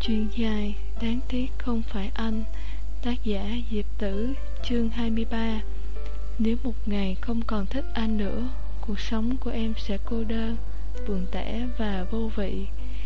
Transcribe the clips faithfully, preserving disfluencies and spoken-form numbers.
Chuyện dài, đáng tiếc không phải anh. Tác giả Diệp Tử. Chương hai mươi ba. Nếu một ngày không còn thích anh nữa, cuộc sống của em sẽ cô đơn, buồn tẻ và vô vị.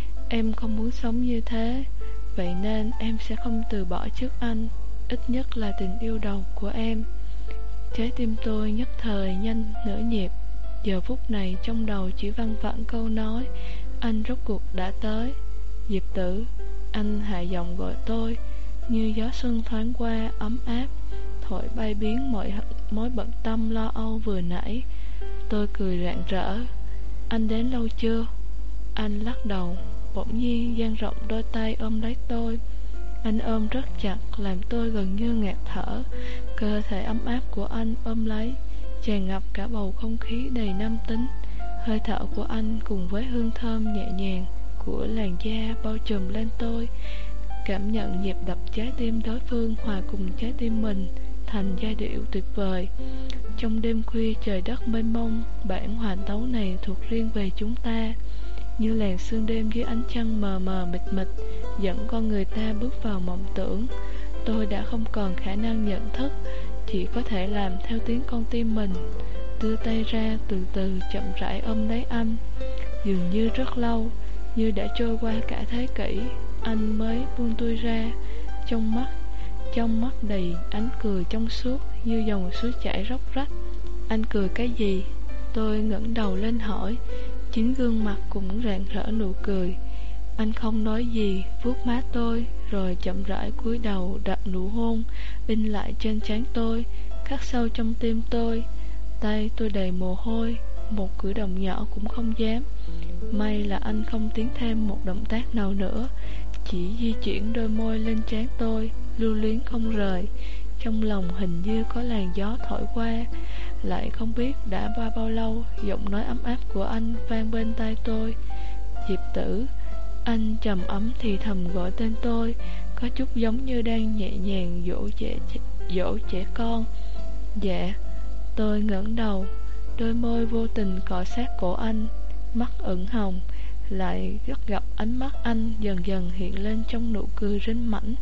Em không muốn sống như thế, vậy nên em sẽ không từ bỏ trước anh, ít nhất là tình yêu đầu của em. Trái tim tôi nhất thời nhanh nửa nhịp. Giờ phút này trong đầu chỉ văng vẳng câu nói: anh rốt cuộc đã tới. Diệp Tử. Anh hạ giọng gọi tôi, như gió xuân thoáng qua ấm áp, thổi bay biến mọi mối bận tâm lo âu vừa nãy. Tôi cười rạng rỡ. Anh đến lâu chưa? Anh lắc đầu, bỗng nhiên dang rộng đôi tay ôm lấy tôi. Anh ôm rất chặt, làm tôi gần như ngạt thở. Cơ thể ấm áp của anh ôm lấy, tràn ngập cả bầu không khí đầy nam tính. Hơi thở của anh cùng với hương thơm nhẹ nhàng của làn da bao trùm lên tôi. Cảm nhận nhịp đập trái tim đối phương hòa cùng trái tim mình thành giai điệu tuyệt vời. Trong đêm khuya trời đất mênh mông, bản hòa tấu này thuộc riêng về chúng ta. Như làn sương đêm dưới ánh trăng mờ mờ mịt mịt, dẫn con người ta bước vào mộng tưởng. Tôi đã không còn khả năng nhận thức, chỉ có thể làm theo tiếng con tim mình. Đưa tay ra từ từ chậm rãi ôm lấy anh. Dường như rất lâu, như đã trôi qua cả thế kỷ, anh mới buông tôi ra. Trong mắt, trong mắt đầy ánh cười trong suốt như dòng suối chảy róc rách. Anh cười cái gì? Tôi ngẩng đầu lên hỏi. Chính gương mặt cũng rạng rỡ nụ cười. Anh không nói gì, vuốt má tôi, rồi chậm rãi cúi đầu đặt nụ hôn in lại trên trán tôi, khắc sâu trong tim tôi. Tay tôi đầy mồ hôi, một cử động nhỏ cũng không dám. May là anh không tiến thêm một động tác nào nữa, chỉ di chuyển đôi môi lên trán tôi, lưu luyến không rời. Trong lòng hình như có làn gió thổi qua. Lại không biết đã qua bao lâu, giọng nói ấm áp của anh vang bên tai tôi. Diệp Tử. Anh trầm ấm thì thầm gọi tên tôi, có chút giống như đang nhẹ nhàng dỗ trẻ, dỗ trẻ con. Dạ. Tôi ngẩng đầu, đôi môi vô tình cọ sát cổ anh, mắt ửng hồng. Lại rất gặp ánh mắt anh dần dần hiện lên trong nụ cười rinh mảnh.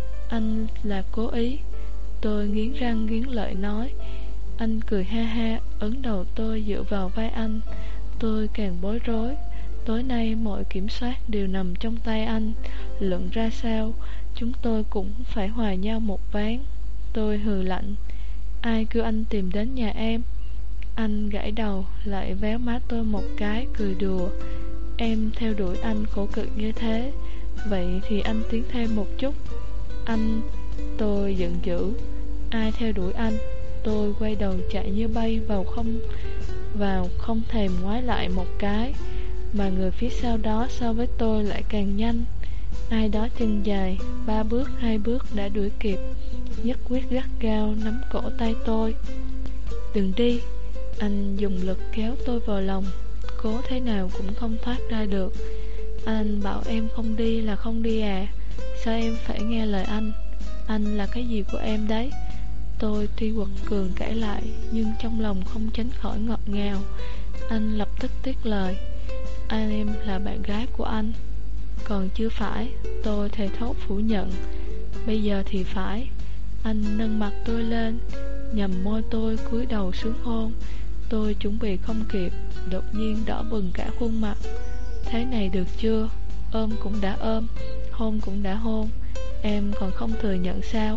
Anh là cố ý. Tôi nghiến răng nghiến lợi nói. Anh cười ha ha, ấn đầu tôi dựa vào vai anh. Tôi càng bối rối. Tối nay mọi kiểm soát đều nằm trong tay anh. Luận ra sao, chúng tôi cũng phải hòa nhau một ván. Tôi hừ lạnh. Ai kêu anh tìm đến nhà em? Anh gãi đầu, lại véo má tôi một cái, cười đùa. Em theo đuổi anh khổ cực như thế, vậy thì anh tiến thêm một chút. Anh... Tôi giận dữ. Ai theo đuổi anh? Tôi quay đầu chạy như bay vào không vào không thèm ngoái lại một cái. Mà người phía sau đó so với tôi lại càng nhanh. Ai đó chân dài, ba bước hai bước đã đuổi kịp, nhất quyết gắt gao nắm cổ tay tôi. Đừng đi. Anh dùng lực kéo tôi vào lòng, cố thế nào cũng không thoát ra được. Anh bảo em không đi là không đi à? Sao em phải nghe lời anh? Anh là cái gì của em đấy? Tôi tuy quật cường cãi lại, nhưng trong lòng không tránh khỏi ngọt ngào. Anh lập tức tiếc lời. Anh em là bạn gái của anh. Còn chưa phải. Tôi thề thốt phủ nhận. Bây giờ thì phải. Anh nâng mặt tôi lên, nhằm môi tôi cúi đầu xuống hôn. Tôi chuẩn bị không kịp, đột nhiên đỏ bừng cả khuôn mặt. Thế này được chưa? Ôm cũng đã ôm, hôn cũng đã hôn, em còn không thừa nhận sao?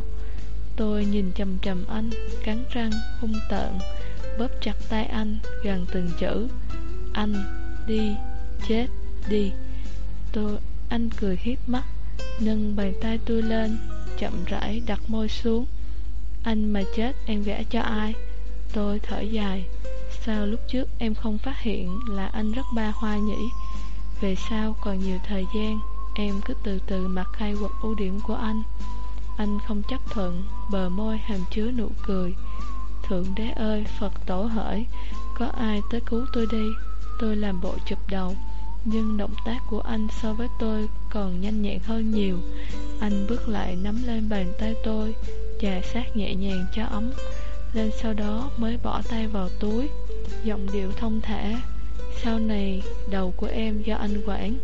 Tôi nhìn chằm chằm anh, cắn răng, hung tợn, bóp chặt tay anh, gằn từng chữ. Anh, đi, chết, đi. Tôi, anh cười hiếp mắt, nâng bàn tay tôi lên, chậm rãi đặt môi xuống. Anh mà chết em gả cho ai? Tôi thở dài. Sao lúc trước em không phát hiện là anh rất ba hoa nhỉ? Về sau còn nhiều thời gian, em cứ từ từ mặc khai quật ưu điểm của anh. Anh không chấp thuận, bờ môi hàm chứa nụ cười. Thượng đế ơi, Phật tổ hỡi, có ai tới cứu tôi đi. Tôi làm bộ chụp đầu, nhưng động tác của anh so với tôi còn nhanh nhẹn hơn nhiều. Anh bước lại nắm lên bàn tay tôi, chà sát nhẹ nhàng cho ấm lên, sau đó mới bỏ tay vào túi, giọng điệu thông thả. Sau này đầu của em do anh quản,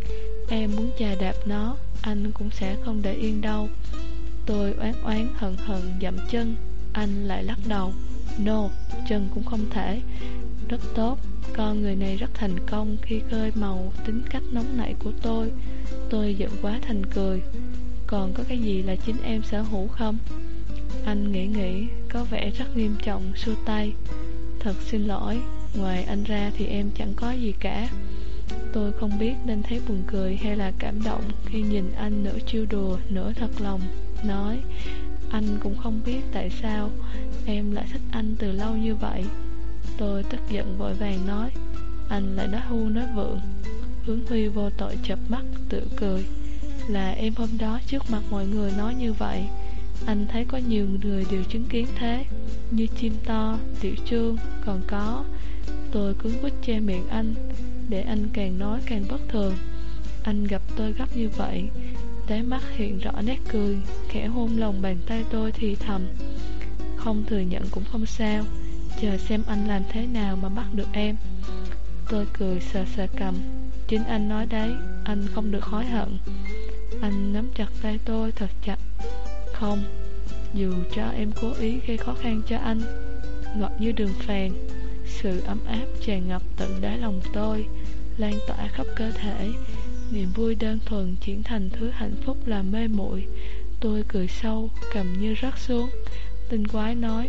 em muốn chà đạp nó, anh cũng sẽ không để yên đâu. Tôi oán oán hận hận dậm chân. Anh lại lắc đầu. No, chân cũng không thể. Rất tốt, con người này rất thành công khi khơi màu tính cách nóng nảy của tôi. Tôi giận quá thành cười. Còn có cái gì là chính em sở hữu không? Anh nghĩ nghĩ, có vẻ rất nghiêm trọng, xua tay. Thật xin lỗi, ngoài anh ra thì em chẳng có gì cả. Tôi không biết nên thấy buồn cười hay là cảm động khi nhìn anh nửa trêu đùa, nửa thật lòng. Nói, anh cũng không biết tại sao em lại thích anh từ lâu như vậy. Tôi tức giận vội vàng nói, anh lại nói hưu nói vượng. Hướng Huy vô tội chợp mắt, tự cười. Là em hôm đó trước mặt mọi người nói như vậy. Anh thấy có nhiều người đều chứng kiến thế, như Chim To, Tiểu Trương, còn có. Tôi cứng quýt che miệng anh, để anh càng nói càng bất thường. Anh gặp tôi gấp như vậy, đáy mắt hiện rõ nét cười, khẽ hôn lòng bàn tay tôi thì thầm. Không thừa nhận cũng không sao, chờ xem anh làm thế nào mà bắt được em. Tôi cười sờ sờ cầm. Chính anh nói đấy, anh không được hối hận. Anh nắm chặt tay tôi thật chặt. Không, dù cho em cố ý gây khó khăn cho anh. Ngọt như đường phèn. Sự ấm áp tràn ngập tận đáy lòng tôi, lan tỏa khắp cơ thể. Niềm vui đơn thuần chuyển thành thứ hạnh phúc làm mê muội. Tôi cười sâu, cầm như rớt xuống. Tinh quái nói,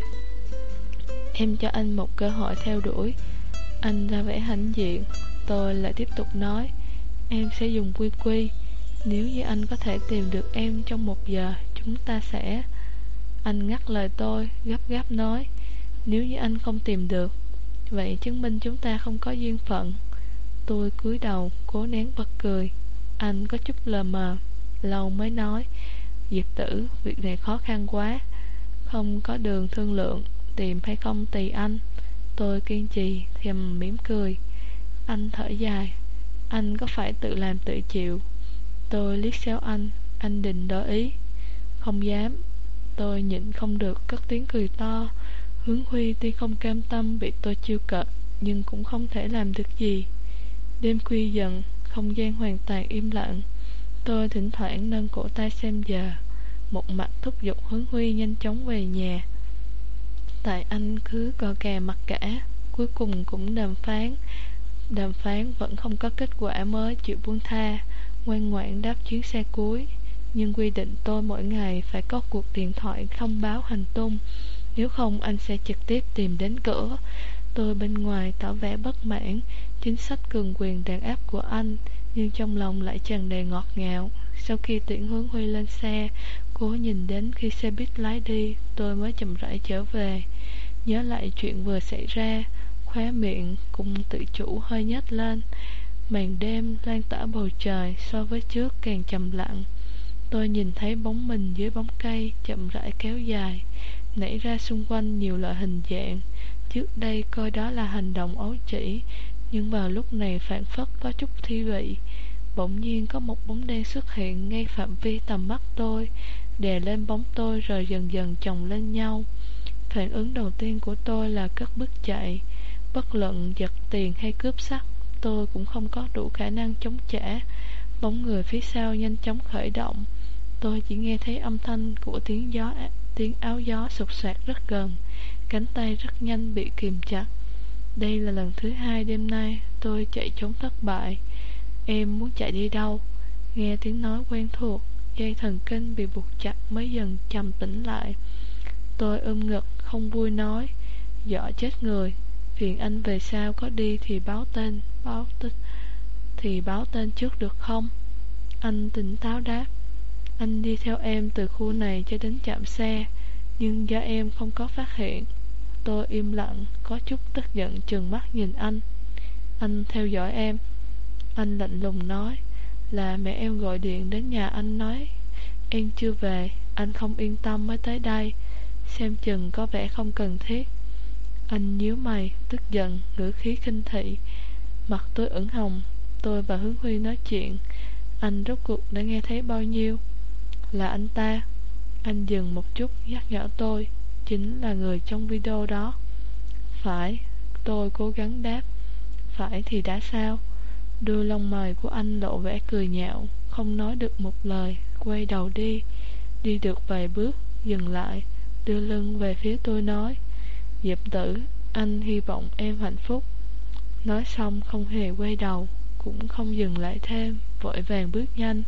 em cho anh một cơ hội theo đuổi. Anh ra vẻ hãnh diện. Tôi lại tiếp tục nói, em sẽ dùng quy quy. Nếu như anh có thể tìm được em trong một giờ, chúng ta sẽ... Anh ngắt lời tôi, gấp gáp nói, nếu như anh không tìm được, vậy chứng minh chúng ta không có duyên phận. Tôi cúi đầu, cố nén bật cười. Anh có chút lờ mờ, lâu mới nói, Diệp Tử, việc này khó khăn quá. Không có đường thương lượng, tìm hay không tùy anh. Tôi kiên trì, thèm mỉm cười. Anh thở dài, anh có phải tự làm tự chịu? Tôi liếc xéo anh, anh định đổi ý. Không dám. Tôi nhịn không được cất tiếng cười to. Hướng Huy tuy không cam tâm bị tôi chiêu cợt, nhưng cũng không thể làm được gì. Đêm khuya dần, không gian hoàn toàn im lặng. Tôi thỉnh thoảng nâng cổ tay xem giờ, một mặt thúc giục Hướng Huy nhanh chóng về nhà. Tại anh cứ cò kè mặc cả, cuối cùng cũng đàm phán. Đàm phán vẫn không có kết quả mới chịu buông tha, ngoan ngoãn đáp chuyến xe cuối. Nhưng quy định tôi mỗi ngày phải có cuộc điện thoại thông báo hành tung, nếu không anh sẽ trực tiếp tìm đến cửa. Tôi bên ngoài tỏ vẻ bất mãn chính sách cường quyền đàn áp của anh, nhưng trong lòng lại tràn đầy ngọt ngào. Sau khi tiễn Hướng Huy lên xe, cố nhìn đến khi xe buýt lái đi, tôi mới chậm rãi trở về. Nhớ lại chuyện vừa xảy ra, khóe miệng cũng tự chủ hơi nhếch lên. Màn đêm lan tỏa bầu trời so với trước càng trầm lặng. Tôi nhìn thấy bóng mình dưới bóng cây chậm rãi kéo dài, nảy ra xung quanh nhiều loại hình dạng. Trước đây coi đó là hành động ấu trĩ, nhưng vào lúc này phảng phất có chút thi vị. Bỗng nhiên có một bóng đen xuất hiện ngay phạm vi tầm mắt tôi, đè lên bóng tôi rồi dần dần chồng lên nhau. Phản ứng đầu tiên của tôi là cất bước chạy. Bất luận giật tiền hay cướp sắt, tôi cũng không có đủ khả năng chống trả. Bóng người phía sau nhanh chóng khởi động. Tôi chỉ nghe thấy âm thanh của tiếng gió, tiếng áo gió sột soạt rất gần. Cánh tay rất nhanh bị kìm chặt. Đây là lần thứ hai đêm nay tôi chạy trốn thất bại. Em muốn chạy đi đâu? Nghe tiếng nói quen thuộc, dây thần kinh bị buộc chặt mới dần trầm tĩnh lại. Tôi ôm ngực không vui nói, dọa chết người. Phiền anh về sau có đi thì báo tên, báo tên thì báo tên trước được không? Anh tỉnh táo đáp, anh đi theo em từ khu này cho đến trạm xe, nhưng do em không có phát hiện. Tôi im lặng, có chút tức giận trừng mắt nhìn anh. Anh theo dõi em. Anh lạnh lùng nói, là mẹ em gọi điện đến nhà anh nói em chưa về, anh không yên tâm mới tới đây. Xem chừng có vẻ không cần thiết. Anh nhíu mày, tức giận, ngữ khí khinh thị. Mặt tôi ửng hồng. Tôi và Hướng Huy nói chuyện, anh rốt cuộc đã nghe thấy bao nhiêu? Là anh ta. Anh dừng một chút nhắc nhở tôi, chính là người trong video đó. Phải. Tôi cố gắng đáp. Phải thì đã sao? Đôi lông mày của anh lộ vẻ cười nhạo, không nói được một lời, quay đầu đi. Đi được vài bước, dừng lại, đưa lưng về phía tôi nói: Diệp Tử, anh hy vọng em hạnh phúc. Nói xong không hề quay đầu, cũng không dừng lại thêm, vội vàng bước nhanh.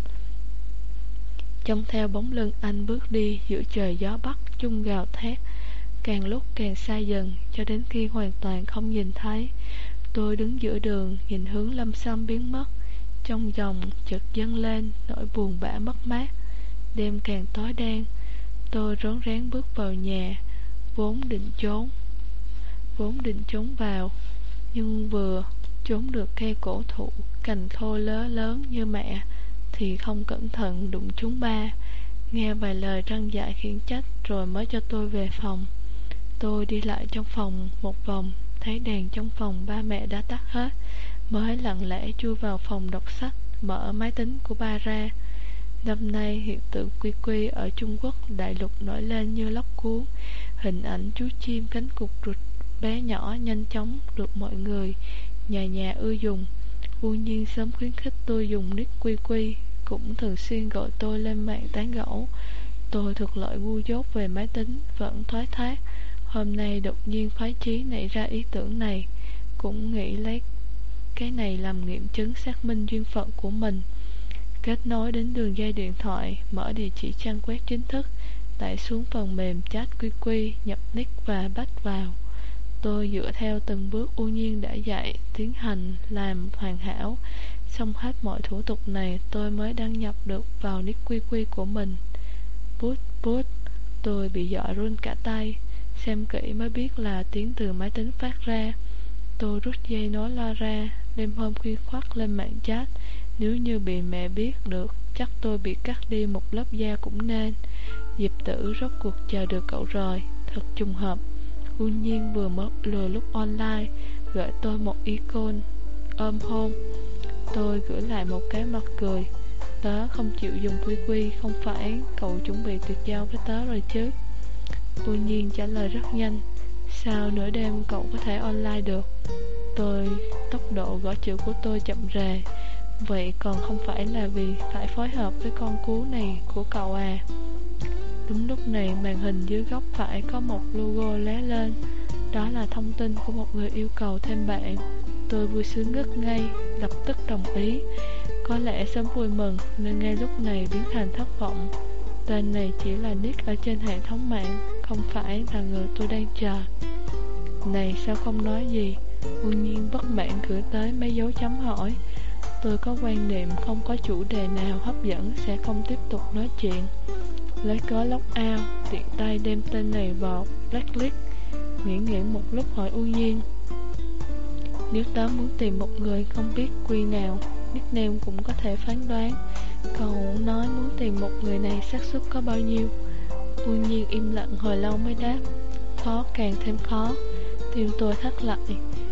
Trông theo bóng lưng anh bước đi giữa trời gió bắc chung gào thét, càng lúc càng xa dần, cho đến khi hoàn toàn không nhìn thấy. Tôi đứng giữa đường, nhìn hướng Lâm Sâm biến mất. Trong lòng chợt dâng lên nỗi buồn bã mất mát. Đêm càng tối đen, tôi rón rén bước vào nhà, vốn định trốn Vốn định trốn vào, nhưng vừa trốn được cây cổ thụ cành khô lớn lớn như mẹ, thì không cẩn thận đụng trúng ba. Nghe vài lời răn dạy khiển trách rồi mới cho tôi về phòng. Tôi đi lại trong phòng một vòng, thấy đèn trong phòng ba mẹ đã tắt hết, mới lặng lẽ chui vào phòng đọc sách, mở máy tính của ba ra. Năm nay hiện tượng quy quy ở Trung Quốc đại lục nổi lên như lốc cuốn. Hình ảnh chú chim cánh cụt rụt bé nhỏ nhanh chóng được mọi người nhà nhà ưa dùng. Uông Nhiên sớm khuyến khích tôi dùng nick quy quy, cũng thường xuyên gọi tôi lên mạng tán gẫu. Tôi thuộc loại ngu dốt về máy tính, vẫn thoái thác. Hôm nay đột nhiên khoái chí nảy ra ý tưởng này, cũng nghĩ lấy cái này làm nghiệm chứng xác minh duyên phận của mình. Kết nối đến đường dây điện thoại, mở địa chỉ trang web chính thức, tải xuống phần mềm chat quy quy, nhập nick và bắt vào. Tôi dựa theo từng bước Uông Nhiên đã dạy, tiến hành làm hoàn hảo. Xong hết mọi thủ tục này, tôi mới đăng nhập được vào nick quy quy của mình. Bút bút, tôi bị dọa run cả tay. Xem kỹ mới biết là tiếng từ máy tính phát ra. Tôi rút dây nối loa ra, đêm hôm khuya khoắt lên mạng chat. Nếu như bị mẹ biết được, chắc tôi bị cắt đi một lớp da cũng nên. Diệp Tử, rốt cuộc chờ được cậu rồi, thật trùng hợp. Uông Nhiên vừa mất lừa lúc online, gửi tôi một icon ôm hôn. Tôi gửi lại một cái mặt cười. Tớ không chịu dùng quy quy, không phải cậu chuẩn bị tuyệt giao với tớ rồi chứ? Uông Nhiên trả lời rất nhanh. Sao nửa đêm cậu có thể online được? Tôi, tốc độ gõ chữ của tôi chậm rề. Vậy còn không phải là vì phải phối hợp với con cú này của cậu à? Đúng lúc này màn hình dưới góc phải có một logo lóe lên. Đó là thông tin của một người yêu cầu thêm bạn. Tôi vui sướng ngất ngây, lập tức đồng ý. Có lẽ sớm vui mừng nên ngay lúc này biến thành thất vọng. Tên này chỉ là nick ở trên hệ thống mạng, không phải là người tôi đang chờ. Này sao không nói gì? Uông Nhiên bất mãn gửi tới mấy dấu chấm hỏi. Tôi có quan niệm không có chủ đề nào hấp dẫn sẽ không tiếp tục nói chuyện. Lấy cớ log out, tiện tay đem tên này vào blacklist. Nghĩ nghĩ một lúc hỏi Uông Nhiên. Nếu tớ muốn tìm một người không biết quy nào, nickname cũng có thể phán đoán. Cậu nói muốn tìm một người này xác suất có bao nhiêu? Uông Nhiên im lặng hồi lâu mới đáp. Khó càng thêm khó. Tim tôi thắt lại.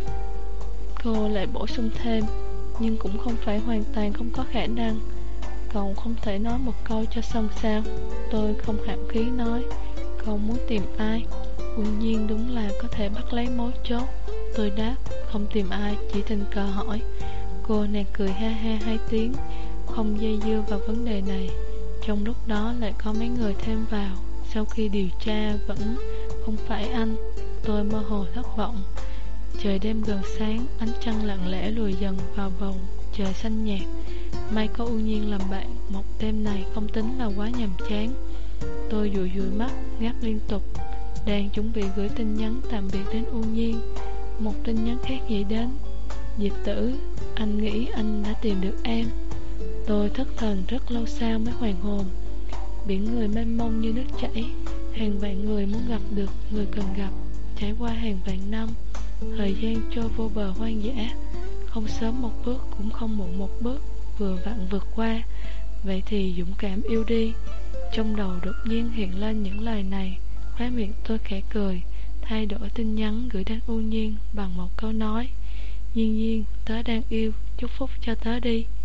Cô lại bổ sung thêm. Nhưng cũng không phải hoàn toàn không có khả năng. Cậu không thể nói một câu cho xong sao? Tôi không hàm khí nói. Cậu muốn tìm ai? Uông Nhiên đúng là có thể bắt lấy mối chốt. Tôi đáp, không tìm ai, chỉ tình cờ hỏi. Cô nàng cười ha ha hai tiếng, không dây dưa vào vấn đề này. Trong lúc đó lại có mấy người thêm vào. Sau khi điều tra vẫn không phải anh. Tôi mơ hồ thất vọng. Trời đêm gần sáng, ánh trăng lặng lẽ lùi dần vào bầu trời xanh nhạt. May có Uông Nhiên làm bạn, một đêm này không tính là quá nhàm chán. Tôi dụi dụi mắt, ngáp liên tục. Đang chuẩn bị gửi tin nhắn tạm biệt đến Uông Nhiên, một tin nhắn khác nhảy đến. Diệp Tử, anh nghĩ anh đã tìm được em. Tôi thất thần rất lâu sau mới hoàn hồn. Biển người mênh mông như nước chảy, hàng vạn người muốn gặp được người cần gặp. Trải qua hàng vạn năm, thời gian trôi vô bờ hoang dã. Không sớm một bước, cũng không muộn một bước, vừa vặn vượt qua. Vậy thì dũng cảm yêu đi. Trong đầu đột nhiên hiện lên những lời này. Khóe miệng tôi khẽ cười, thay đổi tin nhắn gửi đến Uông Nhiên bằng một câu nói. Nhiên Nhiên, tớ đang yêu, chúc phúc cho tớ đi.